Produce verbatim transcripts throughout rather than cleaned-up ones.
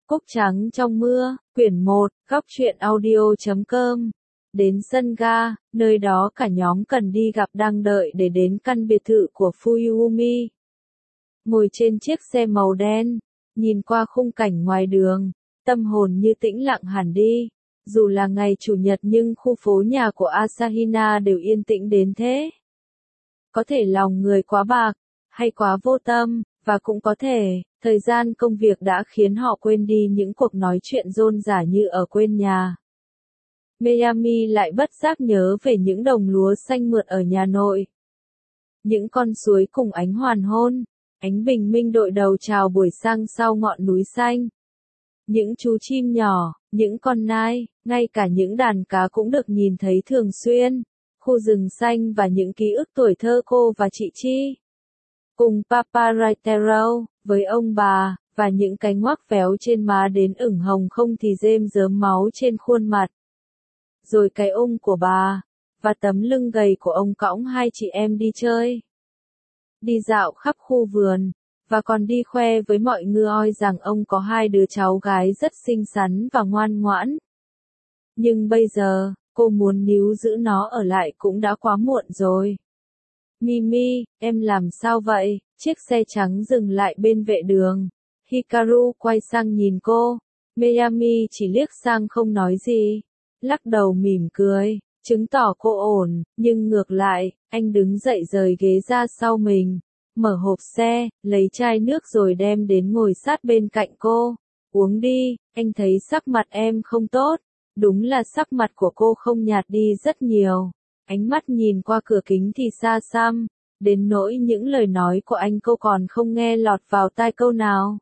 Cúc trắng trong mưa, quyển một, góc truyện audio chấm com. Đến sân ga, nơi đó cả nhóm cần đi gặp đang đợi để đến căn biệt thự của Fuyumi. Ngồi trên chiếc xe màu đen, nhìn qua khung cảnh ngoài đường, tâm hồn như tĩnh lặng hẳn đi. Dù là ngày chủ nhật nhưng khu phố nhà của Asahina đều yên tĩnh đến thế. Có thể lòng người quá bạc, hay quá vô tâm, và cũng có thể, thời gian công việc đã khiến họ quên đi những cuộc nói chuyện rôm rả như ở quên nhà. Miami lại bất giác nhớ về những đồng lúa xanh mượt ở nhà nội. Những con suối cùng ánh hoàng hôn, ánh bình minh đội đầu chào buổi sáng sau ngọn núi xanh. Những chú chim nhỏ, những con nai, ngay cả những đàn cá cũng được nhìn thấy thường xuyên. Khu rừng xanh và những ký ức tuổi thơ cô và chị Chi. Cùng Papa Raitero, với ông bà, và những cái ngoác véo trên má đến ửng hồng không thì rêm rớm máu trên khuôn mặt. Rồi cái ôm của bà, và tấm lưng gầy của ông cõng hai chị em đi chơi. Đi dạo khắp khu vườn, và còn đi khoe với mọi người rằng ông có hai đứa cháu gái rất xinh xắn và ngoan ngoãn. Nhưng bây giờ, cô muốn níu giữ nó ở lại cũng đã quá muộn rồi. Mimi, em làm sao vậy? Chiếc xe trắng dừng lại bên vệ đường. Hikaru quay sang nhìn cô. Miami chỉ liếc sang không nói gì. Lắc đầu mỉm cười, chứng tỏ cô ổn, nhưng ngược lại, anh đứng dậy rời ghế ra sau mình. Mở hộp xe, lấy chai nước rồi đem đến ngồi sát bên cạnh cô. Uống đi, anh thấy sắc mặt em không tốt. Đúng là sắc mặt của cô không nhạt đi rất nhiều. Ánh mắt nhìn qua cửa kính thì xa xăm, đến nỗi những lời nói của anh cô còn không nghe lọt vào tai câu nào.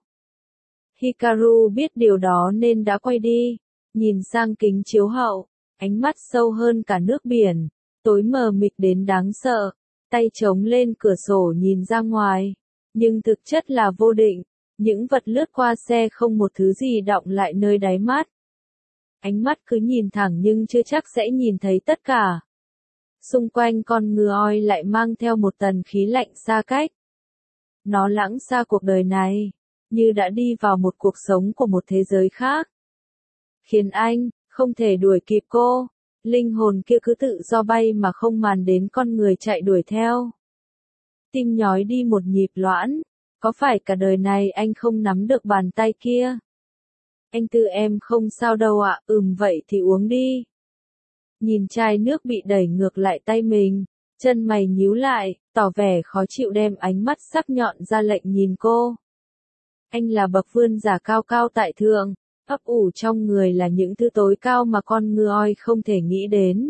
Hikaru biết điều đó nên đã quay đi, nhìn sang kính chiếu hậu, ánh mắt sâu hơn cả nước biển, tối mờ mịt đến đáng sợ, tay chống lên cửa sổ nhìn ra ngoài, nhưng thực chất là vô định, những vật lướt qua xe không một thứ gì đọng lại nơi đáy mắt. Ánh mắt cứ nhìn thẳng nhưng chưa chắc sẽ nhìn thấy tất cả. Xung quanh con người lại mang theo một tầng khí lạnh xa cách. Nó lãng xa cuộc đời này, như đã đi vào một cuộc sống của một thế giới khác. Khiến anh, không thể đuổi kịp cô, linh hồn kia cứ tự do bay mà không màn đến con người chạy đuổi theo. Tim nhói đi một nhịp loãn, có phải cả đời này anh không nắm được bàn tay kia? Anh Tư em không sao đâu ạ, ừm vậy thì uống đi. Nhìn chai nước bị đẩy ngược lại tay mình, chân mày nhíu lại, tỏ vẻ khó chịu đem ánh mắt sắc nhọn ra lệnh nhìn cô. Anh là bậc vươn giả cao cao tại thượng, ấp ủ trong người là những thứ tối cao mà con người không thể nghĩ đến.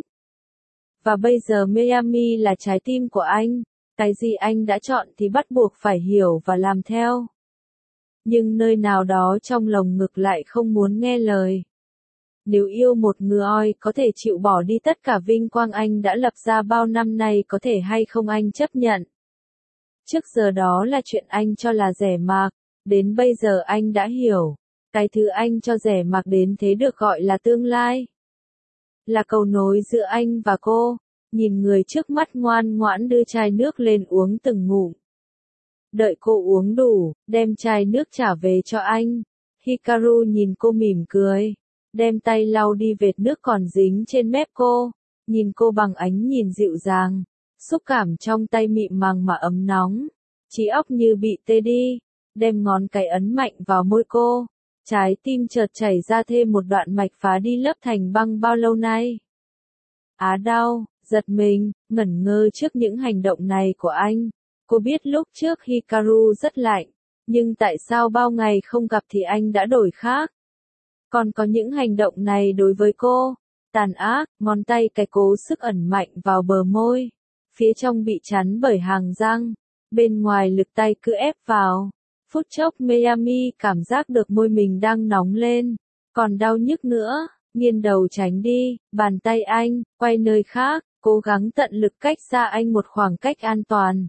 Và bây giờ Miami là trái tim của anh, cái gì anh đã chọn thì bắt buộc phải hiểu và làm theo. Nhưng nơi nào đó trong lồng ngực lại không muốn nghe lời. Nếu yêu một người có thể chịu bỏ đi tất cả vinh quang anh đã lập ra bao năm nay có thể hay không anh chấp nhận. Trước giờ đó là chuyện anh cho là rẻ mạt, đến bây giờ anh đã hiểu, cái thứ anh cho rẻ mạt đến thế được gọi là tương lai. Là cầu nối giữa anh và cô, nhìn người trước mắt ngoan ngoãn đưa chai nước lên uống từng ngụm. Đợi cô uống đủ, đem chai nước trả về cho anh. Hikaru nhìn cô mỉm cười, đem tay lau đi vệt nước còn dính trên mép cô, nhìn cô bằng ánh nhìn dịu dàng, xúc cảm trong tay mịn màng mà ấm nóng, trí óc như bị tê đi, đem ngón cái ấn mạnh vào môi cô, trái tim chợt chảy ra thêm một đoạn mạch phá đi lớp thành băng bao lâu nay. Á đau, giật mình, ngẩn ngơ trước những hành động này của anh. Cô biết lúc trước Hikaru rất lạnh, nhưng tại sao bao ngày không gặp thì anh đã đổi khác? Còn có những hành động này đối với cô, tàn ác, ngón tay cái cố sức ẩn mạnh vào bờ môi, phía trong bị chắn bởi hàng răng, bên ngoài lực tay cứ ép vào. Phút chốc Miami cảm giác được môi mình đang nóng lên, còn đau nhức nữa, nghiêng đầu tránh đi, bàn tay anh, quay nơi khác, cố gắng tận lực cách xa anh một khoảng cách an toàn.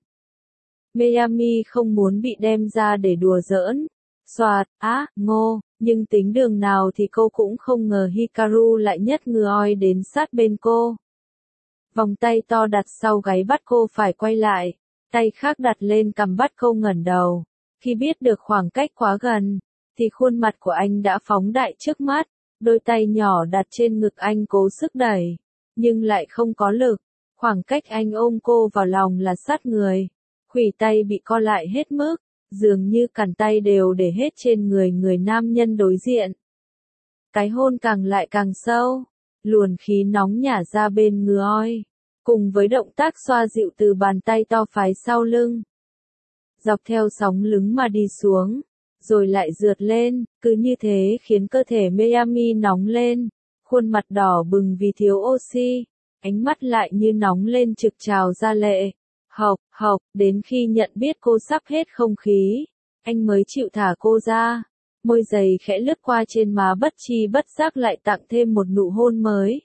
Miami không muốn bị đem ra để đùa giỡn. Soạt, á, ngô, nhưng tính đường nào thì cô cũng không ngờ Hikaru lại nhất người đến sát bên cô. Vòng tay to đặt sau gáy bắt cô phải quay lại, tay khác đặt lên cằm bắt cô ngẩng đầu. Khi biết được khoảng cách quá gần, thì khuôn mặt của anh đã phóng đại trước mắt, đôi tay nhỏ đặt trên ngực anh cố sức đẩy, nhưng lại không có lực, khoảng cách anh ôm cô vào lòng là sát người, khuỷu tay bị co lại hết mức, dường như cẳng tay đều để hết trên người người nam nhân đối diện. Cái hôn càng lại càng sâu, luồn khí nóng nhả ra bên ngứa oi, cùng với động tác xoa dịu từ bàn tay to phái sau lưng. Dọc theo sóng lưng mà đi xuống, rồi lại rượt lên, cứ như thế khiến cơ thể Miami nóng lên, khuôn mặt đỏ bừng vì thiếu oxy, ánh mắt lại như nóng lên trực trào ra lệ. Hộc, hộc, đến khi nhận biết cô sắp hết không khí, anh mới chịu thả cô ra, môi dày khẽ lướt qua trên má bất chi bất giác lại tặng thêm một nụ hôn mới.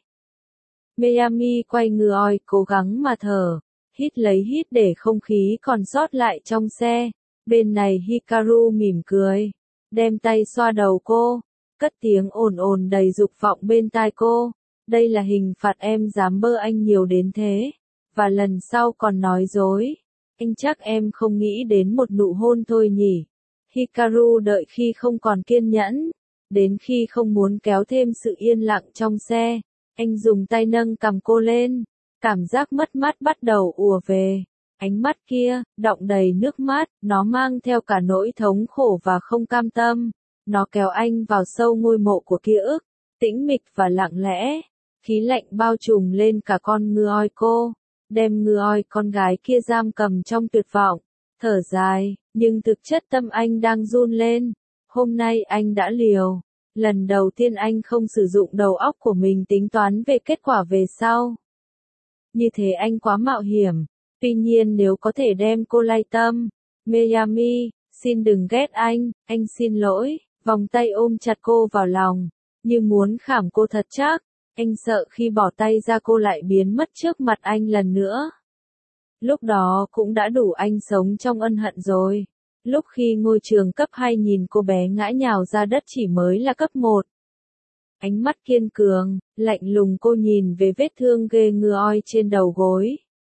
Miami quay người oi, cố gắng mà thở, hít lấy hít để không khí còn sót lại trong xe. Bên này Hikaru mỉm cười, đem tay xoa đầu cô, cất tiếng ồn ồn đầy dục vọng bên tai cô. Đây là hình phạt em dám bơ anh nhiều đến thế, và lần sau còn nói dối. Anh chắc em không nghĩ đến một nụ hôn thôi nhỉ. Hikaru đợi khi không còn kiên nhẫn, đến khi không muốn kéo thêm sự yên lặng trong xe, anh dùng tay nâng cằm cô lên, cảm giác mất mát bắt đầu ùa về. Ánh mắt kia, đọng đầy nước mắt, nó mang theo cả nỗi thống khổ và không cam tâm. Nó kéo anh vào sâu ngôi mộ của ký ức, tĩnh mịch và lặng lẽ. Khí lạnh bao trùm lên cả con ngư oi cô, đem ngư oi con gái kia giam cầm trong tuyệt vọng. Thở dài, nhưng thực chất tâm anh đang run lên. Hôm nay anh đã liều. Lần đầu tiên anh không sử dụng đầu óc của mình tính toán về kết quả về sau. Như thế anh quá mạo hiểm. Tuy nhiên nếu có thể đem cô lay tâm, Miami, xin đừng ghét anh, anh xin lỗi, vòng tay ôm chặt cô vào lòng, như muốn khảm cô thật chắc, anh sợ khi bỏ tay ra cô lại biến mất trước mặt anh lần nữa. Lúc đó cũng đã đủ anh sống trong ân hận rồi, lúc khi ngôi trường cấp hai nhìn cô bé ngã nhào ra đất chỉ mới là cấp một. Ánh mắt kiên cường, lạnh lùng cô nhìn về vết thương ghê ngưa oi trên đầu gối.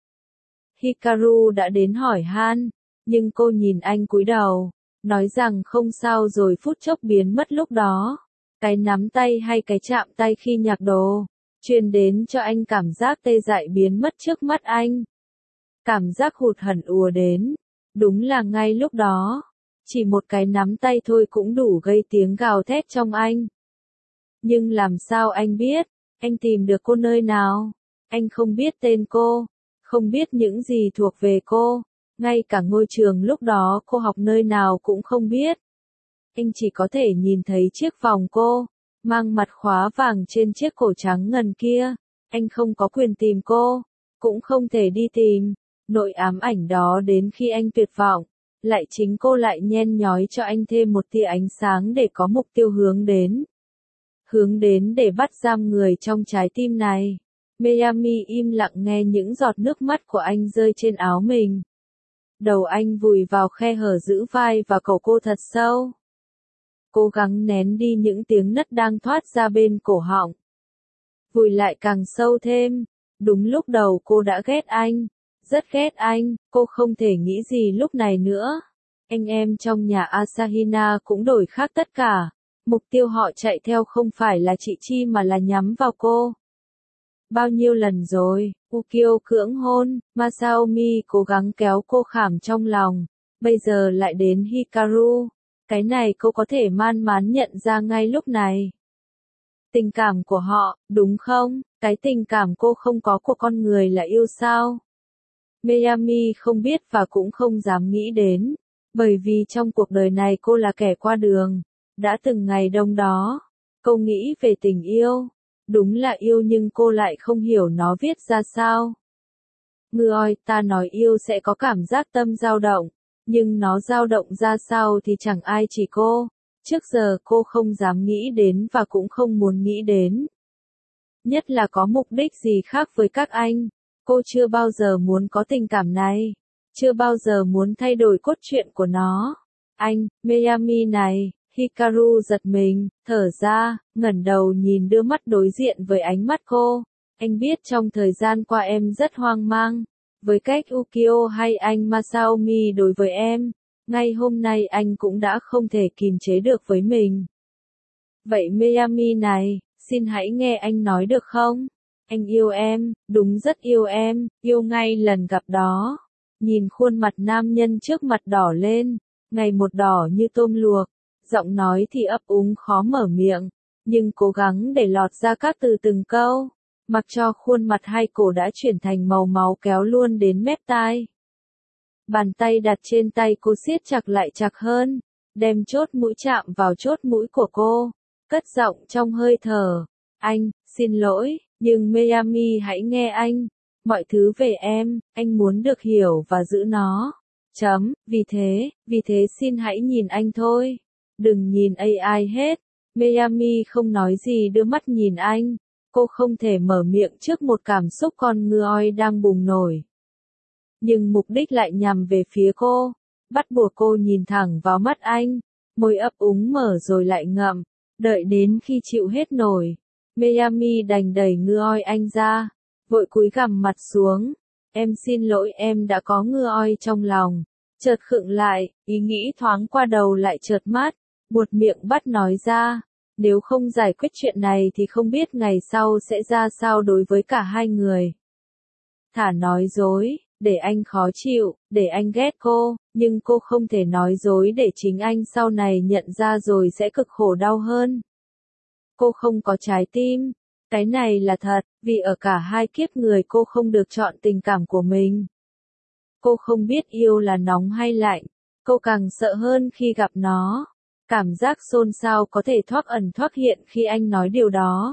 Hikaru đã đến hỏi han, nhưng cô nhìn anh cúi đầu, nói rằng không sao rồi phút chốc biến mất lúc đó. Cái nắm tay hay cái chạm tay khi nhạc đồ, truyền đến cho anh cảm giác tê dại biến mất trước mắt anh. Cảm giác hụt hẫng ùa đến, đúng là ngay lúc đó, chỉ một cái nắm tay thôi cũng đủ gây tiếng gào thét trong anh. Nhưng làm sao anh biết, anh tìm được cô nơi nào? Anh không biết tên cô. Không biết những gì thuộc về cô, ngay cả ngôi trường lúc đó cô học nơi nào cũng không biết. Anh chỉ có thể nhìn thấy chiếc vòng cô, mang mặt khóa vàng trên chiếc cổ trắng ngần kia. Anh không có quyền tìm cô, cũng không thể đi tìm. Nỗi ám ảnh đó đến khi anh tuyệt vọng, lại chính cô lại nhen nhói cho anh thêm một tia ánh sáng để có mục tiêu hướng đến. Hướng đến để bắt giam người trong trái tim này. Miami im lặng nghe những giọt nước mắt của anh rơi trên áo mình. Đầu anh vùi vào khe hở giữ vai và cổ cô thật sâu. Cố gắng nén đi những tiếng nấc đang thoát ra bên cổ họng. Vùi lại càng sâu thêm. Đúng lúc đầu cô đã ghét anh. Rất ghét anh, cô không thể nghĩ gì lúc này nữa. Anh em trong nhà Asahina cũng đổi khác tất cả. Mục tiêu họ chạy theo không phải là chị Chi mà là nhắm vào cô. Bao nhiêu lần rồi, Ukyo cưỡng hôn, Masaomi cố gắng kéo cô khảm trong lòng, bây giờ lại đến Hikaru. Cái này cô có thể man mán nhận ra ngay lúc này. Tình cảm của họ, đúng không? Cái tình cảm cô không có của con người là yêu sao? Miami không biết và cũng không dám nghĩ đến, bởi vì trong cuộc đời này cô là kẻ qua đường. Đã từng ngày đông đó, cô nghĩ về tình yêu. Đúng là yêu nhưng cô lại không hiểu nó viết ra sao. Ngư oi, ta nói yêu sẽ có cảm giác tâm dao động, nhưng nó dao động ra sao thì chẳng ai chỉ cô. Trước giờ cô không dám nghĩ đến và cũng không muốn nghĩ đến. Nhất là có mục đích gì khác với các anh. Cô chưa bao giờ muốn có tình cảm này. Chưa bao giờ muốn thay đổi cốt truyện của nó. Anh, Miami này. Hikaru giật mình, thở ra, ngẩng đầu nhìn đưa mắt đối diện với ánh mắt cô. Anh biết trong thời gian qua em rất hoang mang, với cách Ukyo hay anh Masaomi đối với em, Ngay hôm nay anh cũng đã không thể kìm chế được với mình. Vậy Miami này, xin hãy nghe anh nói được không? Anh yêu em, đúng rất yêu em, yêu ngay lần gặp đó. Nhìn khuôn mặt nam nhân trước mặt đỏ lên, ngày một đỏ như tôm luộc, giọng nói thì ấp úng khó mở miệng, nhưng cố gắng để lọt ra các từ từng câu, mặc cho khuôn mặt hai cổ đã chuyển thành màu máu kéo luôn đến mép tai. Bàn tay đặt trên tay cô siết chặt lại chặt hơn, đem chốt mũi chạm vào chốt mũi của cô, cất giọng trong hơi thở. Anh, xin lỗi, nhưng Miami hãy nghe anh. Mọi thứ về em, anh muốn được hiểu và giữ nó. Chấm, vì thế, vì thế xin hãy nhìn anh thôi. Đừng nhìn a i hết. Miami không nói gì đưa mắt nhìn anh. Cô không thể mở miệng trước một cảm xúc con người đang bùng nổi. Nhưng mục đích lại nhằm về phía cô. Bắt buộc cô nhìn thẳng vào mắt anh. Môi ấp úng mở rồi lại ngậm. Đợi đến khi chịu hết nổi. Miami đành đẩy người anh ra. Vội cúi gằm mặt xuống. Em xin lỗi, em đã có người trong lòng. Chợt khựng lại, ý nghĩ thoáng qua đầu lại chợt mắt. Buột miệng bắt nói ra. Nếu không giải quyết chuyện này thì không biết ngày sau sẽ ra sao đối với cả hai người. Thả nói dối, để anh khó chịu, để anh ghét cô, nhưng cô không thể nói dối để chính anh sau này nhận ra rồi sẽ cực khổ đau hơn. Cô không có trái tim. Cái này là thật, vì ở cả hai kiếp người cô không được chọn tình cảm của mình. Cô không biết yêu là nóng hay lạnh, cô càng sợ hơn khi gặp nó. Cảm giác xôn xao có thể thoát ẩn thoát hiện khi anh nói điều đó.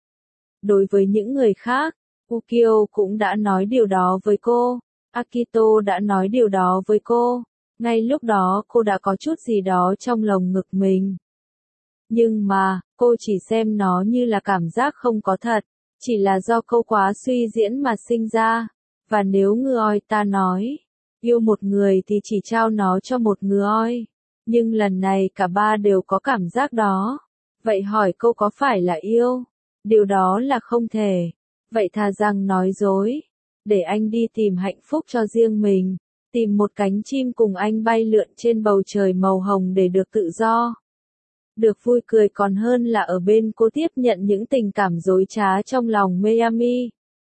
Đối với những người khác, Ukyo cũng đã nói điều đó với cô, Akito đã nói điều đó với cô. Ngay lúc đó cô đã có chút gì đó trong lồng ngực mình. Nhưng mà, cô chỉ xem nó như là cảm giác không có thật, chỉ là do câu quá suy diễn mà sinh ra. Và nếu người ta nói, yêu một người thì chỉ trao nó cho một người. Nhưng lần này cả ba đều có cảm giác đó. Vậy hỏi cô có phải là yêu? Điều đó là không thể. Vậy thà rằng nói dối. Để anh đi tìm hạnh phúc cho riêng mình. Tìm một cánh chim cùng anh bay lượn trên bầu trời màu hồng để được tự do. Được vui cười còn hơn là ở bên cô tiếp nhận những tình cảm dối trá trong lòng Miami.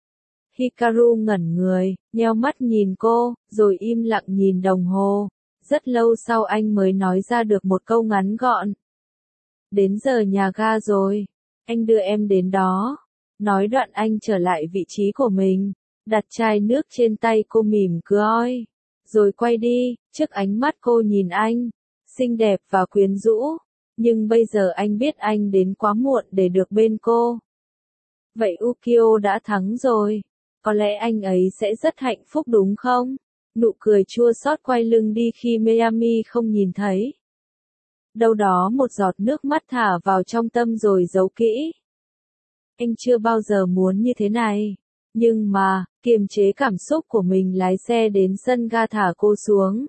Hikaru ngẩn người, nheo mắt nhìn cô, rồi im lặng nhìn đồng hồ. Rất lâu sau anh mới nói ra được một câu ngắn gọn. Đến giờ nhà ga rồi, anh đưa em đến đó. Nói đoạn anh trở lại vị trí của mình, đặt chai nước trên tay cô mỉm cười. Rồi quay đi, trước ánh mắt cô nhìn anh, xinh đẹp và quyến rũ. Nhưng bây giờ anh biết anh đến quá muộn để được bên cô. Vậy Ukyo đã thắng rồi. Có lẽ anh ấy sẽ rất hạnh phúc đúng không? Nụ cười chua xót quay lưng đi khi Miami không nhìn thấy. Đâu đó một giọt nước mắt thả vào trong tâm rồi giấu kỹ. Anh chưa bao giờ muốn như thế này. Nhưng mà, kiềm chế cảm xúc của mình lái xe đến sân ga thả cô xuống.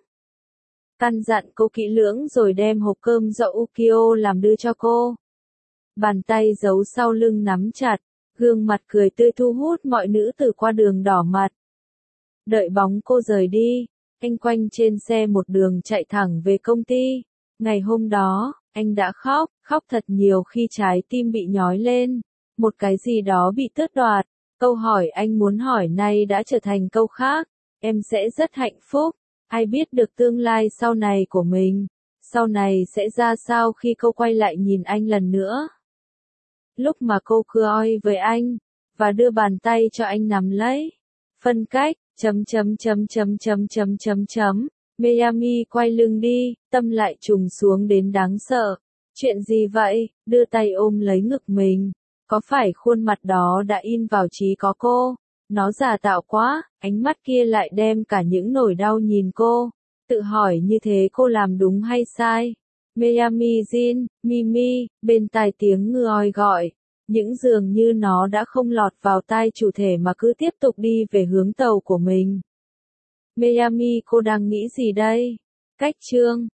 Căn dặn cô kỹ lưỡng rồi đem hộp cơm do Ukyo làm đưa cho cô. Bàn tay giấu sau lưng nắm chặt, gương mặt cười tươi thu hút mọi nữ tử qua đường đỏ mặt. Đợi bóng cô rời đi, anh quanh trên xe một đường chạy thẳng về công ty. Ngày hôm đó, anh đã khóc, khóc thật nhiều khi trái tim bị nhói lên. Một cái gì đó bị tước đoạt. Câu hỏi anh muốn hỏi nay đã trở thành câu khác. Em sẽ rất hạnh phúc. Ai biết được tương lai sau này của mình. Sau này sẽ ra sao khi cô quay lại nhìn anh lần nữa. Lúc mà cô cười với anh, và đưa bàn tay cho anh nắm lấy. Phân cách, chấm chấm chấm chấm chấm chấm chấm chấm. Miami quay lưng đi, tâm lại trùng xuống đến đáng sợ. Chuyện gì vậy? Đưa tay ôm lấy ngực mình. Có phải khuôn mặt đó đã in vào trí có cô? Nó giả tạo quá, ánh mắt kia lại đem cả những nỗi đau nhìn cô. Tự hỏi như thế cô làm đúng hay sai? Miami Jin, Mimi, bên tai tiếng người gọi. Những dường như nó đã không lọt vào tai chủ thể mà cứ tiếp tục đi về hướng tàu của mình. Miami, cô đang nghĩ gì đây? Cách chương